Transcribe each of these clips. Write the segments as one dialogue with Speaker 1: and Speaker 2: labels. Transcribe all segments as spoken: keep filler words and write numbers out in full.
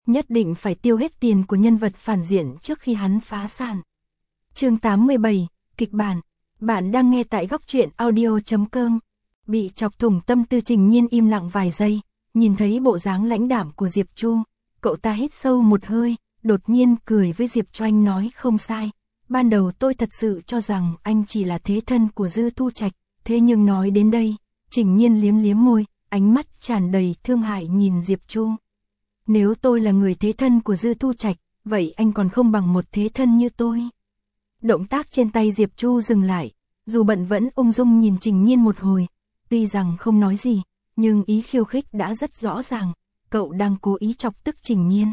Speaker 1: nhất định phải tiêu hết tiền của nhân vật phản diện trước khi hắn phá sản. Chương tám mươi bảy, kịch bản. Bạn đang nghe tại góc truyện audio chấm com. Bị chọc thủng tâm tư Trình Nhiên im lặng vài giây, nhìn thấy bộ dáng lãnh đạm của Diệp Chu, cậu ta hít sâu một hơi, đột nhiên cười với Diệp Choanh nói không sai. Ban đầu tôi thật sự cho rằng anh chỉ là thế thân của Dư Thu Trạch, thế nhưng nói đến đây, Trình Nhiên liếm liếm môi, ánh mắt tràn đầy thương hại nhìn Diệp Chu. Nếu tôi là người thế thân của Dư Thu Trạch, vậy anh còn không bằng một thế thân như tôi. Động tác trên tay Diệp Chu dừng lại, dù bận vẫn ung dung nhìn Trình Nhiên một hồi, tuy rằng không nói gì, nhưng ý khiêu khích đã rất rõ ràng, cậu đang cố ý chọc tức Trình Nhiên.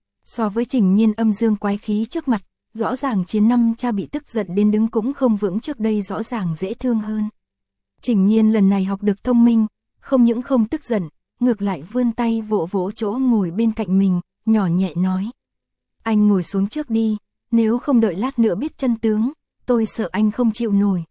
Speaker 1: So với Trình Nhiên âm dương quái khí trước mặt, rõ ràng Chiến Năm cha bị tức giận đến đứng cũng không vững trước đây rõ ràng dễ thương hơn. Trình Nhiên lần này học được thông minh, không những không tức giận, ngược lại vươn tay vỗ vỗ chỗ ngồi bên cạnh mình, nhỏ nhẹ nói. Anh ngồi xuống trước đi, nếu không đợi lát nữa biết chân tướng, tôi sợ anh không chịu nổi.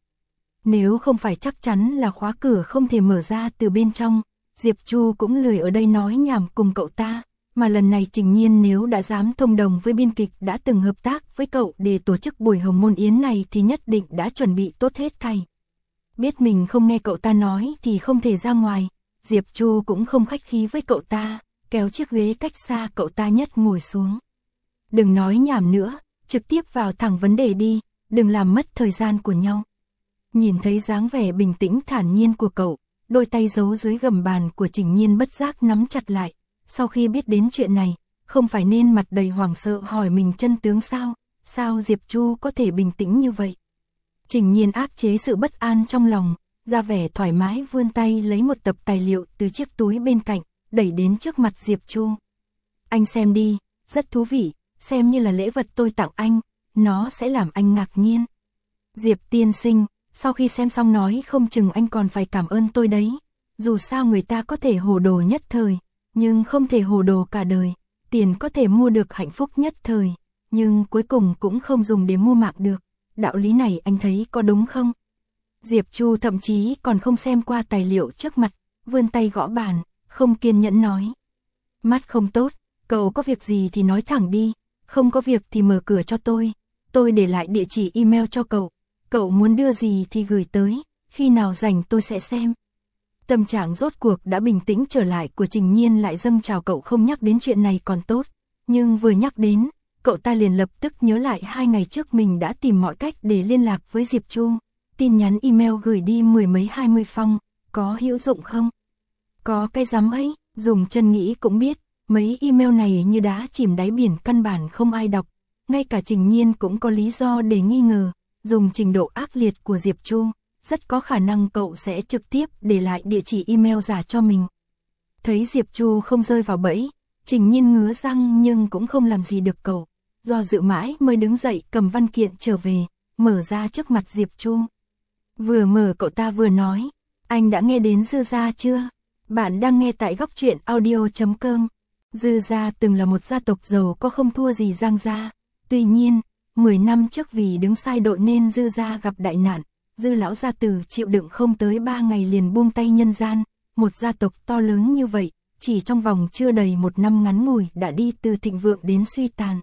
Speaker 1: Nếu không phải chắc chắn là khóa cửa không thể mở ra từ bên trong, Diệp Chu cũng lười ở đây nói nhảm cùng cậu ta, mà lần này Trình Nhiên nếu đã dám thông đồng với biên kịch đã từng hợp tác với cậu để tổ chức buổi hồng môn yến này thì nhất định đã chuẩn bị tốt hết thảy. Biết mình không nghe cậu ta nói thì không thể ra ngoài, Diệp Chu cũng không khách khí với cậu ta, kéo chiếc ghế cách xa cậu ta nhất ngồi xuống. Đừng nói nhảm nữa, trực tiếp vào thẳng vấn đề đi, đừng làm mất thời gian của nhau. Nhìn thấy dáng vẻ bình tĩnh thản nhiên của cậu, đôi tay giấu dưới gầm bàn của Trình Nhiên bất giác nắm chặt lại. Sau khi biết đến chuyện này, không phải nên mặt đầy hoảng sợ hỏi mình chân tướng sao, sao Diệp Chu có thể bình tĩnh như vậy. Trình Nhiên áp chế sự bất an trong lòng, ra vẻ thoải mái vươn tay lấy một tập tài liệu từ chiếc túi bên cạnh, đẩy đến trước mặt Diệp Chu. Anh xem đi, rất thú vị, xem như là lễ vật tôi tặng anh, nó sẽ làm anh ngạc nhiên. Diệp tiên sinh, sau khi xem xong nói không chừng anh còn phải cảm ơn tôi đấy, dù sao người ta có thể hồ đồ nhất thời, nhưng không thể hồ đồ cả đời, tiền có thể mua được hạnh phúc nhất thời, nhưng cuối cùng cũng không dùng để mua mạng được, đạo lý này anh thấy có đúng không? Diệp Chu thậm chí còn không xem qua tài liệu trước mặt, vươn tay gõ bàn, không kiên nhẫn nói. Mắt không tốt, cậu có việc gì thì nói thẳng đi, không có việc thì mở cửa cho tôi, tôi để lại địa chỉ email cho cậu, cậu muốn đưa gì thì gửi tới, khi nào rảnh tôi sẽ xem. Tâm trạng rốt cuộc đã bình tĩnh trở lại của Trình Nhiên lại dâng trào, cậu không nhắc đến chuyện này còn tốt, nhưng vừa nhắc đến, cậu ta liền lập tức nhớ lại hai ngày trước mình đã tìm mọi cách để liên lạc với Diệp Chu, tin nhắn email gửi đi mười mấy hai mươi phong, có hữu dụng không? Có cái dám ấy, dùng chân nghĩ cũng biết, mấy email này như đá chìm đáy biển căn bản không ai đọc, ngay cả Trình Nhiên cũng có lý do để nghi ngờ, dùng trình độ ác liệt của Diệp Chu, rất có khả năng cậu sẽ trực tiếp để lại địa chỉ email giả cho mình. Thấy Diệp Chu không rơi vào bẫy, Trình Nhiên ngứa răng nhưng cũng không làm gì được cậu, do dự mãi mới đứng dậy cầm văn kiện trở về, mở ra trước mặt Diệp Chu. Vừa mở cậu ta vừa nói, anh đã nghe đến Dư gia chưa? Bạn đang nghe tại góc truyện audio chấm com. Dư gia từng là một gia tộc giàu có không thua gì Giang gia, tuy nhiên, mười năm trước vì đứng sai đội nên Dư gia gặp đại nạn. Dư lão gia tử chịu đựng không tới ba ngày liền buông tay nhân gian, một gia tộc to lớn như vậy, chỉ trong vòng chưa đầy một năm ngắn ngủi đã đi từ thịnh vượng đến suy tàn.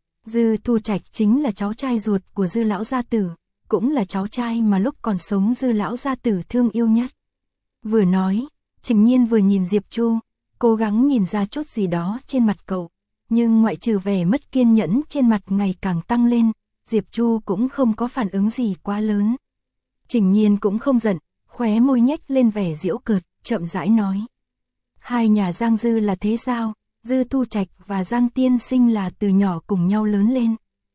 Speaker 1: Dư Thu Trạch chính là cháu trai ruột của Dư lão gia tử, cũng là cháu trai mà lúc còn sống Dư lão gia tử thương yêu nhất. Vừa nói, Trình Nhiên vừa nhìn Diệp Chu, cố gắng nhìn ra chút gì đó trên mặt cậu, nhưng ngoại trừ vẻ mất kiên nhẫn trên mặt ngày càng tăng lên, Diệp Chu cũng không có phản ứng gì quá lớn. Trình Nhiên cũng không giận, khóe môi nhếch lên vẻ giễu cợt, chậm rãi nói. Hai nhà Giang Dư là thế sao? Dư Thu Trạch và Giang Tiên Sinh là từ nhỏ cùng nhau lớn lên.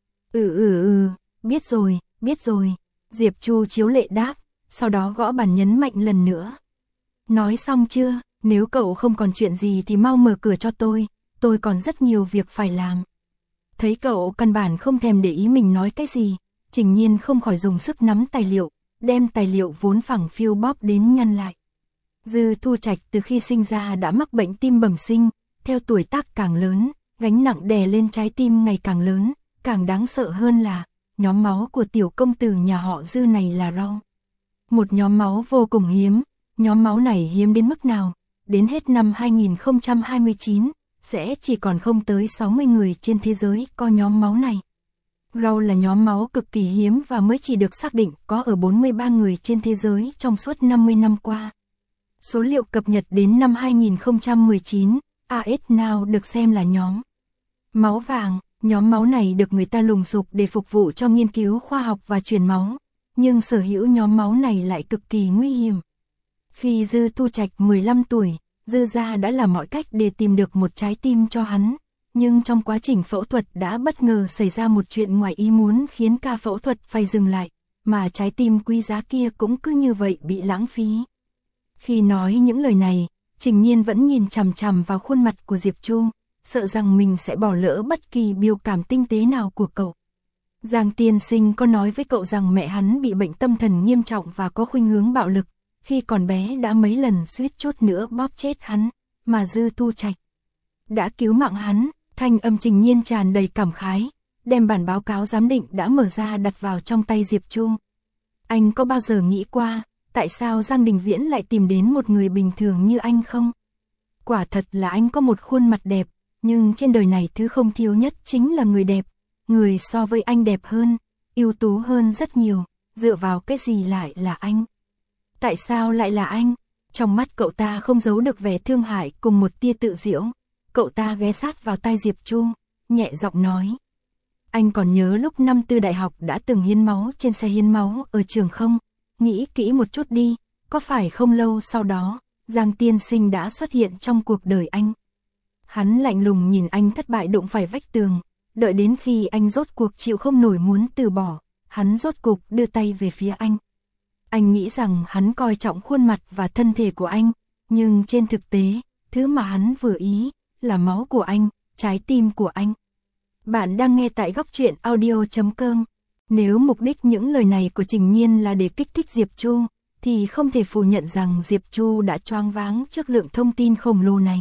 Speaker 1: Ừ ừ ừ, biết rồi, biết rồi. Diệp Chu chiếu lệ đáp, sau đó gõ bàn nhấn mạnh lần nữa. Nói xong chưa? Nếu cậu không còn chuyện gì thì mau mở cửa cho tôi, tôi còn rất nhiều việc phải làm. Thấy cậu căn bản không thèm để ý mình nói cái gì, Trình Nhiên không khỏi dùng sức nắm tài liệu, đem tài liệu vốn phẳng phiu bóp đến nhăn lại. Dư Thu Trạch từ khi sinh ra đã mắc bệnh tim bẩm sinh, theo tuổi tác càng lớn, gánh nặng đè lên trái tim ngày càng lớn, càng đáng sợ hơn là, nhóm máu của tiểu công tử nhà họ Dư này là rau. Một nhóm máu vô cùng hiếm, nhóm máu này hiếm đến mức nào, đến hết năm hai nghìn không trăm hai mươi chín, sẽ chỉ còn không tới sáu mươi người trên thế giới có nhóm máu này. Rau là nhóm máu cực kỳ hiếm và mới chỉ được xác định có ở bốn mươi ba người trên thế giới trong suốt năm mươi năm qua. Số liệu cập nhật đến năm hai nghìn không trăm mười chín, a ét Now được xem là nhóm máu vàng. Nhóm máu này được người ta lùng sục để phục vụ cho nghiên cứu khoa học và truyền máu, nhưng sở hữu nhóm máu này lại cực kỳ nguy hiểm. Khi Dư Thu Trạch mười lăm tuổi, Dư gia đã làm mọi cách để tìm được một trái tim cho hắn, nhưng trong quá trình phẫu thuật đã bất ngờ xảy ra một chuyện ngoài ý muốn khiến ca phẫu thuật phải dừng lại, mà trái tim quý giá kia cũng cứ như vậy bị lãng phí. Khi nói những lời này, Trình Nhiên vẫn nhìn chằm chằm vào khuôn mặt của Diệp Chu, sợ rằng mình sẽ bỏ lỡ bất kỳ biểu cảm tinh tế nào của cậu. Giang tiên sinh có nói với cậu rằng mẹ hắn bị bệnh tâm thần nghiêm trọng và có khuynh hướng bạo lực, khi còn bé đã mấy lần suýt chút nữa bóp chết hắn, mà Dư Thu Trạch đã cứu mạng hắn. Thanh âm Trình Nhiên tràn đầy cảm khái, đem bản báo cáo giám định đã mở ra đặt vào trong tay Diệp Chu. Anh có bao giờ nghĩ qua, tại sao Giang Đình Viễn lại tìm đến một người bình thường như anh không? Quả thật là anh có một khuôn mặt đẹp, nhưng trên đời này thứ không thiếu nhất chính là người đẹp. Người so với anh đẹp hơn, ưu tú hơn rất nhiều, dựa vào cái gì lại là anh? Tại sao lại là anh? Trong mắt cậu ta không giấu được vẻ thương hại cùng một tia tự giễu. Cậu ta ghé sát vào tai Diệp Chu, nhẹ giọng nói. Anh còn nhớ lúc năm tư đại học đã từng hiến máu trên xe hiến máu ở trường không? Nghĩ kỹ một chút đi, có phải không lâu sau đó, Giang tiên sinh đã xuất hiện trong cuộc đời anh? Hắn lạnh lùng nhìn anh thất bại đụng phải vách tường, đợi đến khi anh rốt cuộc chịu không nổi muốn từ bỏ, hắn rốt cuộc đưa tay về phía anh. Anh nghĩ rằng hắn coi trọng khuôn mặt và thân thể của anh, nhưng trên thực tế, thứ mà hắn vừa ý là máu của anh, trái tim của anh. Bạn đang nghe tại góc truyện audio chấm com. Nếu mục đích những lời này của Trình Nhiên là để kích thích Diệp Chu, thì không thể phủ nhận rằng Diệp Chu đã choáng váng trước lượng thông tin khổng lồ này.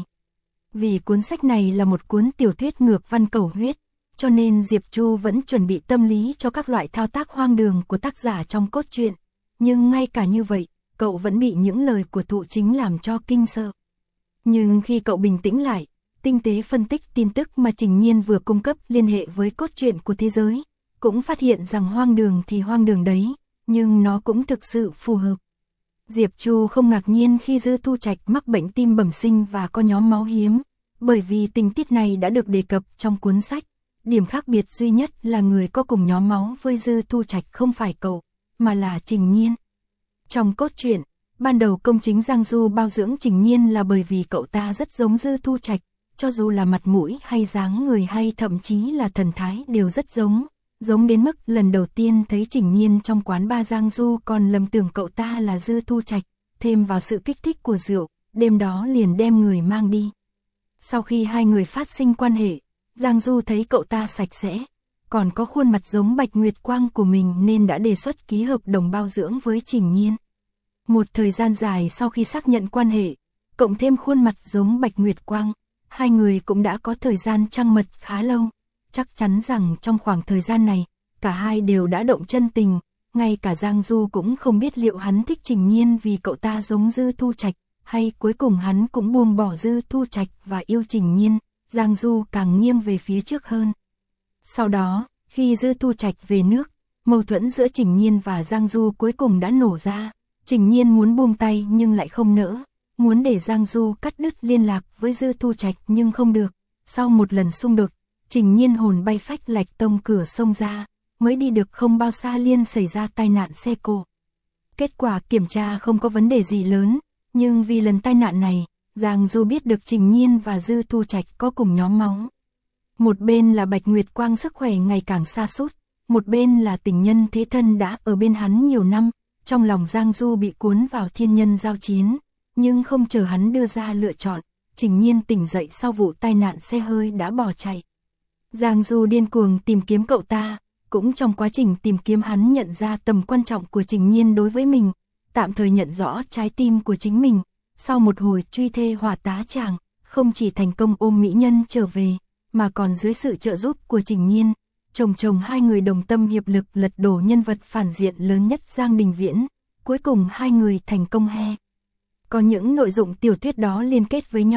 Speaker 1: Vì cuốn sách này là một cuốn tiểu thuyết ngược văn cầu huyết, cho nên Diệp Chu vẫn chuẩn bị tâm lý cho các loại thao tác hoang đường của tác giả trong cốt truyện. Nhưng ngay cả như vậy, cậu vẫn bị những lời của Thụ Chính làm cho kinh sợ. Nhưng khi cậu bình tĩnh lại, tinh tế phân tích tin tức mà Trình Nhiên vừa cung cấp liên hệ với cốt truyện của thế giới, cũng phát hiện rằng hoang đường thì hoang đường đấy, nhưng nó cũng thực sự phù hợp. Diệp Chu không ngạc nhiên khi Dư Thu Trạch mắc bệnh tim bẩm sinh và có nhóm máu hiếm, bởi vì tình tiết này đã được đề cập trong cuốn sách. Điểm khác biệt duy nhất là người có cùng nhóm máu với Dư Thu Trạch không phải cậu, mà là Trình Nhiên. Trong cốt truyện, ban đầu công chính Giang Du bao dưỡng Trình Nhiên là bởi vì cậu ta rất giống Dư Thu Trạch, cho dù là mặt mũi hay dáng người hay thậm chí là thần thái đều rất giống, giống đến mức lần đầu tiên thấy Trình Nhiên trong quán bar Giang Du còn lầm tưởng cậu ta là Dư Thu Trạch, thêm vào sự kích thích của rượu, đêm đó liền đem người mang đi. Sau khi hai người phát sinh quan hệ, Giang Du thấy cậu ta sạch sẽ, còn có khuôn mặt giống Bạch Nguyệt Quang của mình nên đã đề xuất ký hợp đồng bao dưỡng với Trình Nhiên. Một thời gian dài sau khi xác nhận quan hệ, cộng thêm khuôn mặt giống Bạch Nguyệt Quang, hai người cũng đã có thời gian trăng mật khá lâu. Chắc chắn rằng trong khoảng thời gian này, cả hai đều đã động chân tình, ngay cả Giang Du cũng không biết liệu hắn thích Trình Nhiên vì cậu ta giống Dư Thu Trạch, hay cuối cùng hắn cũng buông bỏ Dư Thu Trạch và yêu Trình Nhiên. Giang Du càng nghiêng về phía trước hơn. Sau đó, khi Dư Thu Trạch về nước, mâu thuẫn giữa Trình Nhiên và Giang Du cuối cùng đã nổ ra. Trình Nhiên muốn buông tay nhưng lại không nỡ, muốn để Giang Du cắt đứt liên lạc với Dư Thu Trạch nhưng không được. Sau một lần xung đột, Trình Nhiên hồn bay phách lạch tông cửa sông ra, mới đi được không bao xa liền xảy ra tai nạn xe cộ. Kết quả kiểm tra không có vấn đề gì lớn, nhưng vì lần tai nạn này, Giang Du biết được Trình Nhiên và Dư Thu Trạch có cùng nhóm máu. Một bên là Bạch Nguyệt Quang sức khỏe ngày càng sa sút, một bên là tình nhân thế thân đã ở bên hắn nhiều năm. Trong lòng Giang Du bị cuốn vào thiên nhân giao chiến, nhưng không chờ hắn đưa ra lựa chọn, Trình Nhiên tỉnh dậy sau vụ tai nạn xe hơi đã bỏ chạy. Giang Du điên cuồng tìm kiếm cậu ta, cũng trong quá trình tìm kiếm hắn nhận ra tầm quan trọng của Trình Nhiên đối với mình, tạm thời nhận rõ trái tim của chính mình. Sau một hồi truy thê hỏa tá chàng, không chỉ thành công ôm mỹ nhân trở về, mà còn dưới sự trợ giúp của Trình Nhiên, chồng chồng hai người đồng tâm hiệp lực lật đổ nhân vật phản diện lớn nhất Giang Đình Viễn, cuối cùng hai người thành công he. Có những nội dung tiểu thuyết đó liên kết với nhau,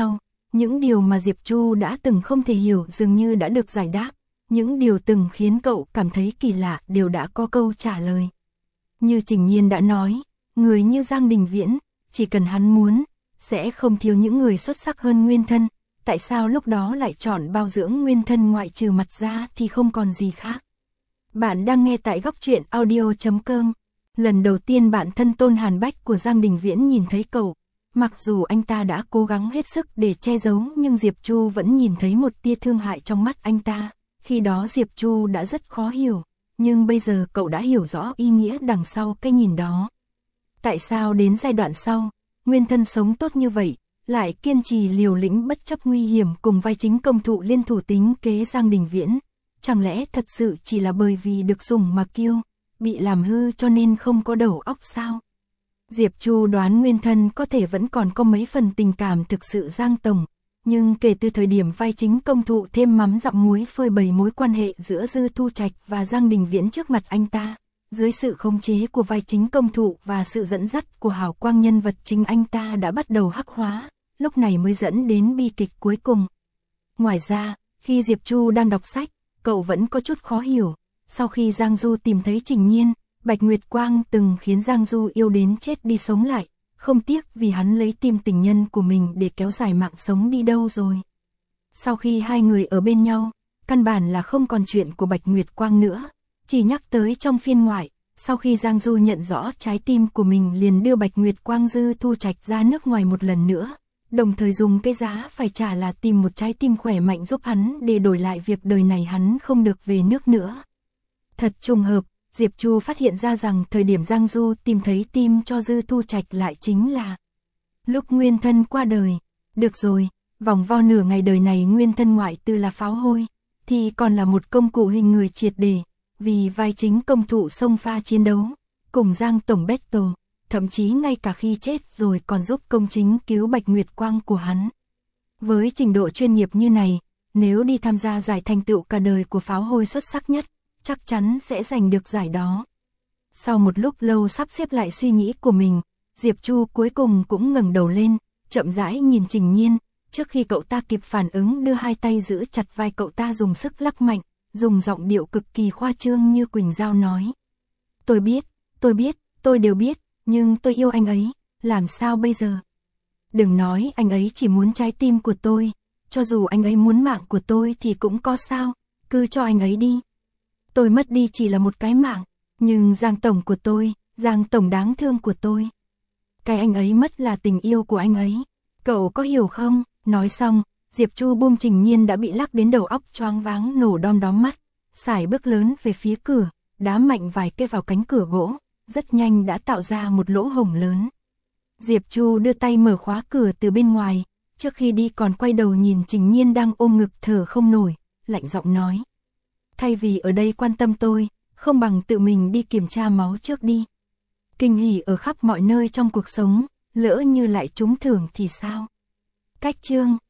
Speaker 1: Những điều mà Diệp Chu đã từng không thể hiểu dường như đã được giải đáp, những điều từng khiến cậu cảm thấy kỳ lạ đều đã có câu trả lời. Như Trình Nhiên đã nói, người như Giang Đình Viễn, chỉ cần hắn muốn, sẽ không thiếu những người xuất sắc hơn Nguyên Thân, tại sao lúc đó lại chọn bao dưỡng Nguyên Thân ngoại trừ mặt ra thì không còn gì khác. Bạn đang nghe tại góc truyện audio chấm com. Lần đầu tiên bạn thân Tôn Hàn Bách của Giang Đình Viễn nhìn thấy cậu, mặc dù anh ta đã cố gắng hết sức để che giấu nhưng Diệp Chu vẫn nhìn thấy một tia thương hại trong mắt anh ta. Khi đó Diệp Chu đã rất khó hiểu, nhưng bây giờ cậu đã hiểu rõ ý nghĩa đằng sau cái nhìn đó. Tại sao đến giai đoạn sau, Nguyên Thân sống tốt như vậy, lại kiên trì liều lĩnh bất chấp nguy hiểm cùng vai chính công thụ liên thủ tính kế Giang Đình Viễn? Chẳng lẽ thật sự chỉ là bởi vì được dùng mà kiêu, bị làm hư cho nên không có đầu óc sao? Diệp Chu đoán Nguyên Thân có thể vẫn còn có mấy phần tình cảm thực sự Giang Tổng, nhưng kể từ thời điểm vai chính công thụ thêm mắm dặm muối phơi bày mối quan hệ giữa Dư Thu Trạch và Giang Đình Viễn trước mặt anh ta, dưới sự khống chế của vai chính công thụ và sự dẫn dắt của hào quang nhân vật chính anh ta đã bắt đầu hắc hóa, lúc này mới dẫn đến bi kịch cuối cùng. Ngoài ra, khi Diệp Chu đang đọc sách, cậu vẫn có chút khó hiểu, sau khi Giang Du tìm thấy Trình Nhiên, Bạch Nguyệt Quang từng khiến Giang Du yêu đến chết đi sống lại, không tiếc vì hắn lấy tim tình nhân của mình để kéo dài mạng sống đi đâu rồi. Sau khi hai người ở bên nhau, căn bản là không còn chuyện của Bạch Nguyệt Quang nữa, chỉ nhắc tới trong phiên ngoại, sau khi Giang Du nhận rõ trái tim của mình liền đưa Bạch Nguyệt Quang Dư Thu Trạch ra nước ngoài một lần nữa, đồng thời dùng cái giá phải trả là tìm một trái tim khỏe mạnh giúp hắn để đổi lại việc đời này hắn không được về nước nữa. Thật trùng hợp, Diệp Chu phát hiện ra rằng thời điểm Giang Du tìm thấy tim cho Dư Thu Trạch lại chính là lúc Nguyên Thân qua đời. Được rồi, vòng vo nửa ngày đời này Nguyên Thân ngoại tư là pháo hôi, thì còn là một công cụ hình người triệt để, vì vai chính công thụ xông pha chiến đấu, cùng Giang Tổng battle, thậm chí ngay cả khi chết rồi còn giúp công chính cứu Bạch Nguyệt Quang của hắn. Với trình độ chuyên nghiệp như này, nếu đi tham gia giải thành tựu cả đời của pháo hôi xuất sắc nhất, chắc chắn sẽ giành được giải đó. Sau một lúc lâu sắp xếp lại suy nghĩ của mình, Diệp Chu cuối cùng cũng ngẩng đầu lên, chậm rãi nhìn Trình Nhiên, trước khi cậu ta kịp phản ứng đưa hai tay giữ chặt vai cậu ta dùng sức lắc mạnh, dùng giọng điệu cực kỳ khoa trương như Quỳnh Giao nói. Tôi biết, tôi biết, tôi đều biết, nhưng tôi yêu anh ấy, làm sao bây giờ? Đừng nói anh ấy chỉ muốn trái tim của tôi, cho dù anh ấy muốn mạng của tôi thì cũng có sao, cứ cho anh ấy đi. Tôi mất đi chỉ là một cái mạng, nhưng Giang Tổng của tôi, Giang Tổng đáng thương của tôi. Cái anh ấy mất là tình yêu của anh ấy, cậu có hiểu không? Nói xong, Diệp Chu buông Trình Nhiên đã bị lắc đến đầu óc choáng váng nổ đom đóm mắt, sải bước lớn về phía cửa, đá mạnh vài cái vào cánh cửa gỗ, rất nhanh đã tạo ra một lỗ hổng lớn. Diệp Chu đưa tay mở khóa cửa từ bên ngoài, trước khi đi còn quay đầu nhìn Trình Nhiên đang ôm ngực thở không nổi, lạnh giọng nói. Thay vì ở đây quan tâm tôi, không bằng tự mình đi kiểm tra máu trước đi. Kinh hỉ ở khắp mọi nơi trong cuộc sống, lỡ như lại trúng thưởng thì sao? Cách chương